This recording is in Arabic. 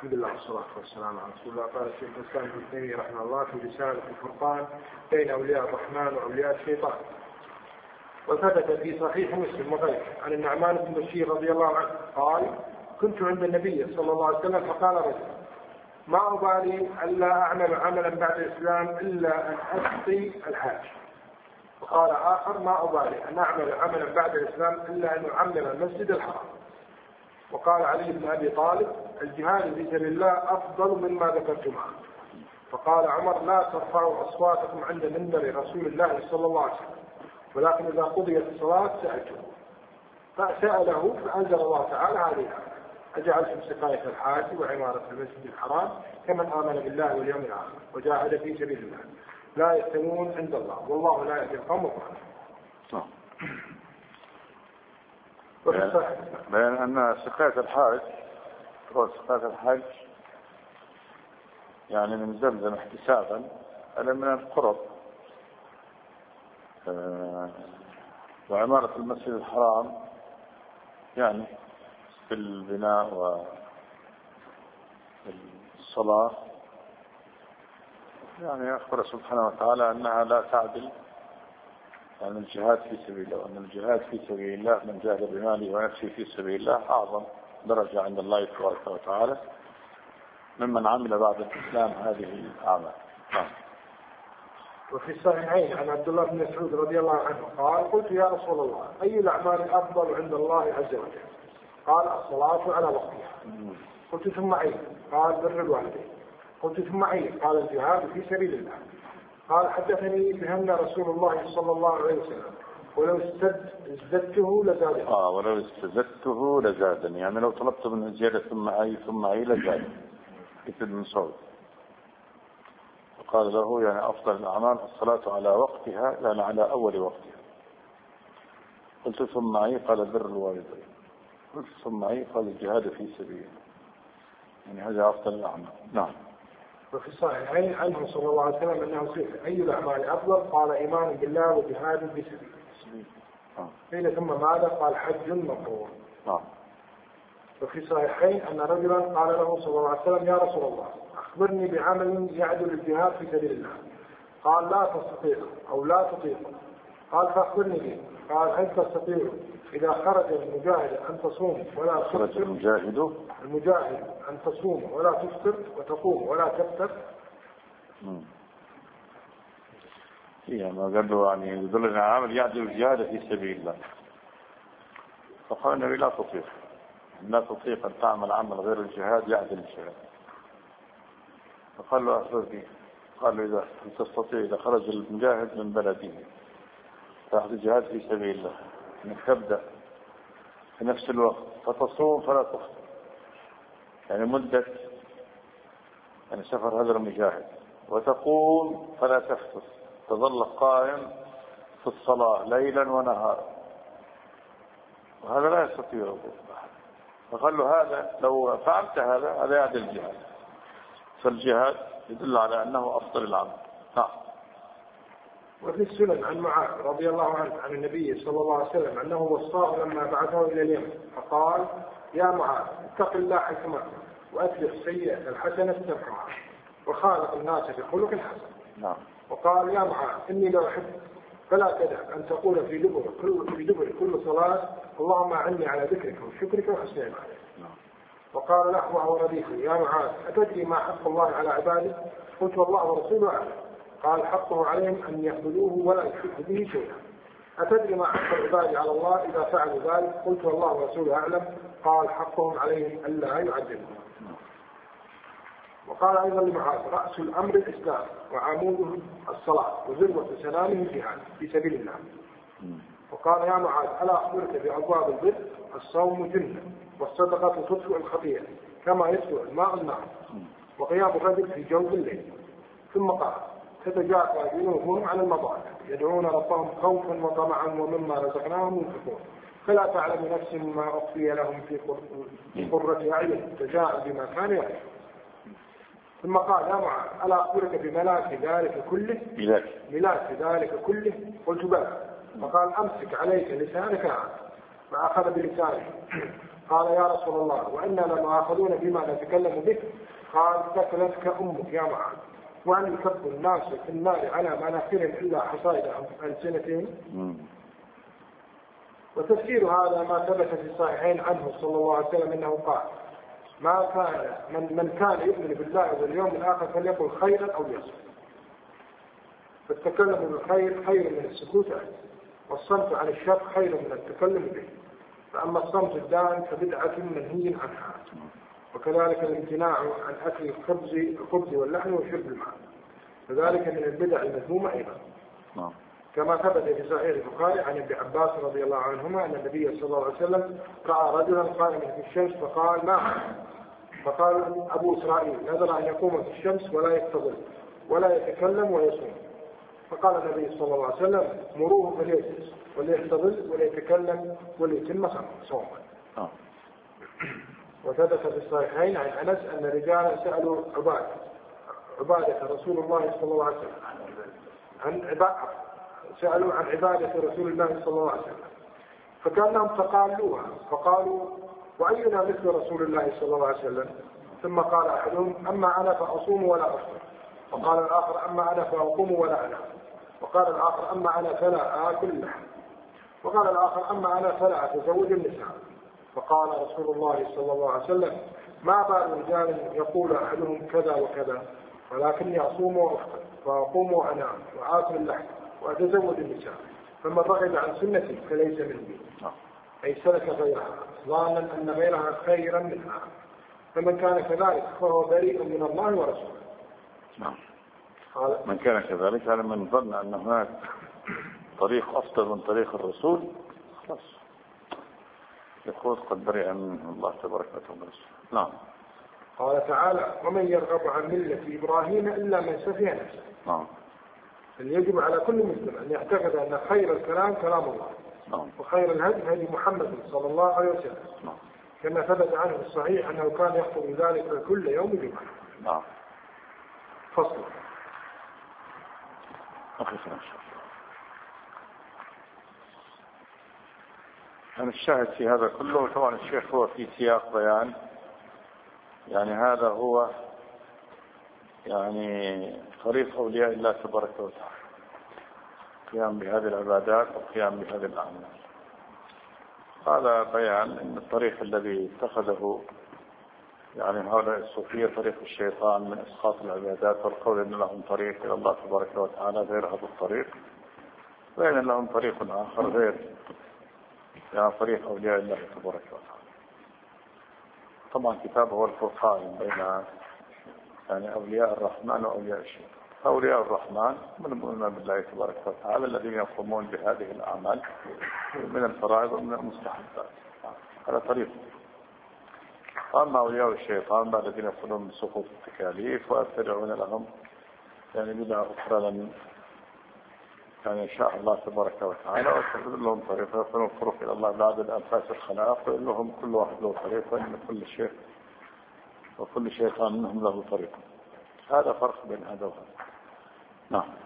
الحمد لله والصلاة والسلام على رسول الله. قال الشيخ الإسلام ابن تيمية رحمه الله في رسالة الفرقان بين أولياء الرحمن وأولياء الشيطان. وثبت في صحيح مسلم وغيره عن النعمان بن بشير رضي الله عنه قال: كنت عند النبي صلى الله عليه وسلم فقال رجل: ما أبالي ألا أعمل عملا بعد الإسلام إلا أن أسقي الحاج. وقال آخر: ما أبالي أن أعمل عملا بعد الإسلام إلا أن أعمر المسجد الحرام. وقال علي بن أبي طالب: الجهاد في سبيل الله أفضل مما ذكرتما. فقال عمر: لا ترفعوا أصواتكم عند منبر رسول الله صلى الله عليه وسلم، ولكن إذا قضيت الصلاة سألته. فسأله فأنزل الله تعالى هذه: أجعلتم سقاية الحاج وعمارة المسجد الحرام كمن آمن بالله واليوم الآخر وجاهد في سبيل الله لا يستوون عند الله والله لا يهدي القوم الظالمين. بين أن سقاية الحاج يعني من زمزم احتسابا ألا من القرب، وعمارة المسجد الحرام يعني في البناء والصلاة، يعني أخبر سبحانه وتعالى أنها لا تعدل عن الجهاد في سبيل الله، وأن الجهاد في سبيل الله من جاهد بماله ونفسه في سبيل الله أعظم درجة عند الله تبارك وتعالى ممن عمل بعد الإسلام هذه الأعمال. وفي الصحيحين عن عبد الله بن مسعود رضي الله عنه قال: قلت يا رسول الله أي الأعمال أفضل عند الله عز وجل؟ قال: الصلاة على وقتها. قلت: ثم أي؟ قال: بر الوالدين. قلت: ثم أي؟ قال: الجهاد في سبيل الله. قال: حدثني بهن رسول الله صلى الله عليه وسلم ولو ازددته لزادني. ولو استزدته لزادني، يعني لو طلبت من زيادة ثم أي لزادني. مثل من صوت. وقال له يعني أفضل الأعمال الصلاة على وقتها، يعني على أول وقتها. قلت: ثم أي؟ قال: بر الوالدين. قلت: ثم أي؟ قال: الجهاد في سبيل، يعني هذا أفضل الأعمال. نعم. وفي الصحيحين عنه صلى الله عليه وسلم أنه سئل: أي الأعمال أفضل؟ قال: إيمان بالله وجهاد في سبيل. قيل: ثم ماذا؟ قال: حج مبرور. وفي الصحيحين أن رجلا قال له صلى الله عليه وسلم: يا رسول الله أخبرني بعمل يعدل الجهاد في سبيل الله. قال: لا تستطيع أو لا تطيق. قال: فأخبرني به. قال: هل تستطيع إذا خرج المجاهد أن تصوم ولا تفطر؟ المجاهد أن تصوم ولا تفطر وتقوم ولا تفطر. ما قال له يعني يدلنا عمل يعدل الجهاد في سبيل الله. فقال النبي: لا تطيق أن تعمل عمل غير الجهاد يعدل الجهاد. فقال له: أخبرني. قال له: إذا تستطيع إذا خرج المجاهد من بلده فأخذ الجهاد في سبيل الله أنك تبدأ في نفس الوقت فتصوم فلا تفطر، يعني مدة يعني سفر هذا المجاهد، وتقوم فلا تفطر، تظل قائم في الصلاة ليلا ونهارا، وهذا لا يستطيع. فقال له: هذا لو فعلت هذا يعدل الجهاد. فالجهاد يدل على أنه أفضل العمل. وفي السنن عن معاذ رضي الله عنه عن النبي صلى الله عليه وسلم أنه وصاه لما بعثه إلى اليمن فقال: يا معاذ اتق الله حيثما كنت وأتبع السيئة الحسنة تمحها وخالق الناس بخلق حسن. وقال: يا معاذ إني لا أحب فلا تدع أن تقول في دبر كل صلاة: اللهم أعني على ذكرك وشكرك وحسن عبادتك. وقال له وهو رديفه: يا معاذ أتدري ما حق الله على عباده؟ قلت: والله ورسوله أعلم. قال: حقه عليهم أن يعبدوه ولا يشركوا به شيئا. أتدري ما حق العباد على الله إذا فعلوا ذلك؟ قلت: والله ورسوله أعلم. قال: حقهم عليهم ألا يعذبهم. وقال أيضا لمعاذ: رأس الأمر الإسلام وعموده الصلاة وذروة سنامه الجهاد في سبيل الله. وقال: يا معاذ ألا أخبرك بأبواب البر؟ الصوم جنة والصدقة تطفئ الخطيئة كما يطفئ الماء النار وقيام الرجل في جوف الليل. ثم قال: تتجافى جنوبهم عن المضاجع يدعون ربهم خوفا وطمعا ومما رزقناهم ينفقون فلا تعلم نفس ما أخفي لهم في قرة أعين جزاء بما كانوا يعملون. ثم قال: يا معاذ ألا أخبرك بملاك ذلك كله؟ قلت: بلى. فقال: أمسك عليك لسانك. فأخذ بلسانه قال يا رسول الله وإنا لمؤاخذون بما نتكلم به. قال ثكلتك أمك يا معاذ. وأن يكب الناس في النار على مناخرهم إلا حصائد ألسنتهم. وتفسير هذا ما ثبت في الصحيحين عنه صلى الله عليه وسلم أنه قال ما كان من كان يؤمن بالله واليوم الآخر فليقل خيرا أو ليصمت. فالتكلم بالخير خير من السكوت عنه، والصمت عن الشر خير من التكلم به. فأما الصمت الدائم فبدعة منهي عنها. وكذلك الامتناع عن أكل الخبز واللحم وشرب الماء، فذلك من البدع المذمومة أيضا. كما ثبت في صحيح البخاري عن ابن عباس رضي الله عنهما أن النبي صلى الله عليه وسلم رأى رجلا قائما في الشمس فقال ما؟ فقال أبو إسرائيل نذر أن يقوم في الشمس ولا يقتضي ولا يتكلم ويصوم. فقال النبي صلى الله عليه وسلم مروه فليجلس وليحتضل وليتكلم وليتم صومه. وثبت في الصحيحين عن أنس أن رجالا سألوا عبادة رسول الله صلى الله عليه وسلم سألوا عن عبادة رسول الله صلى الله عليه وسلم فكانهم تقالوها فقالوا وأينا مثل رسول الله صلى الله عليه وسلم. ثم قال أحدهم أما أنا فأصوم ولا أفطر. وقال الآخر أما أنا فأقوم ولا أنام. وقال الآخر أما أنا فلا آكل اللحم. وقال الآخر أما أنا فلا أتزوج النساء. فقال رسول الله صلى الله عليه وسلم ما بال رجال يقول أحدهم كذا وكذا ولكني أصوم وأفطر وأقوم وأنام وآكل اللحم وأتزوج النساء فمن رغب عن سنتي فليس مني. أي سلك غيرها ظانا أن غيرها خيرا منها. فمن كان كذلك فهو بريء من الله ورسوله. من كان كذلك على من ظن أن هناك طريق أفضل من طريق الرسول خلاص يقول قد برئ منه الله تبارك وتعالى. نعم. قال تعالى ومن يرغب عن ملة إبراهيم إلا من سفه نفسه. نعم. يجب على كل مسلم أن يعتقد أن خير الكلام كلام الله. نعم. وخير الهدي هدي محمد صلى الله عليه وسلم. نعم. كما ثبت عنه في الصحيح أنه كان يخطب ذلك كل يوم جمعة. نعم. فصل. الشاهد في هذا كله طبعا الشيخ هو في سياق بيان يعني هذا هو يعني طريق أولياء الله تبارك وتعالى قيام بهذه العبادات وقيام بهذه الأعمال. هذا بيان أن الطريق الذي اتخذه يعني هؤلاء الصوفية طريق الشيطان من إسقاط العبادات والقول أن لهم طريق إلى الله تبارك وتعالى غير هذا الطريق، وأن لهم طريق آخر غير يعني طريق أولياء الله تبارك وتعالى. طبعا كتابه هو الفرقان بين يعني أولياء الرحمن وأولياء الشيطان. أولياء الرحمن من المؤمنين بالله تبارك وتعالى الذين يقومون بهذه الأعمال من الفرائض ومن المستحبات، هذا طريق. أما أولياء الشيطان الذين يقولون بسقوط التكاليف ويتبعون لهم يعني بدعة أخرى لم يعني شاء الله تبارك وتعالى ويتخذ لهم طريقة يقولون الطرق إلى الله بعد الأنفاس الخلاق وإن لهم كل واحد له طريقة وإن كل شيء وكل شيطان منهم له طريقة. هذا فرق بين هذا وهذا. نعم.